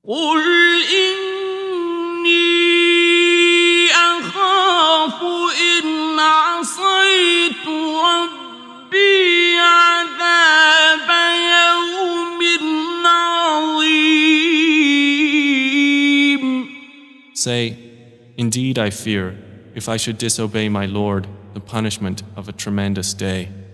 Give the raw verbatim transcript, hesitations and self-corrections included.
قل إني أخاف إن عصيت ربي عذاب يوم عظيم. Say, indeed I fear, if I should disobey my Lord, the punishment of a tremendous day.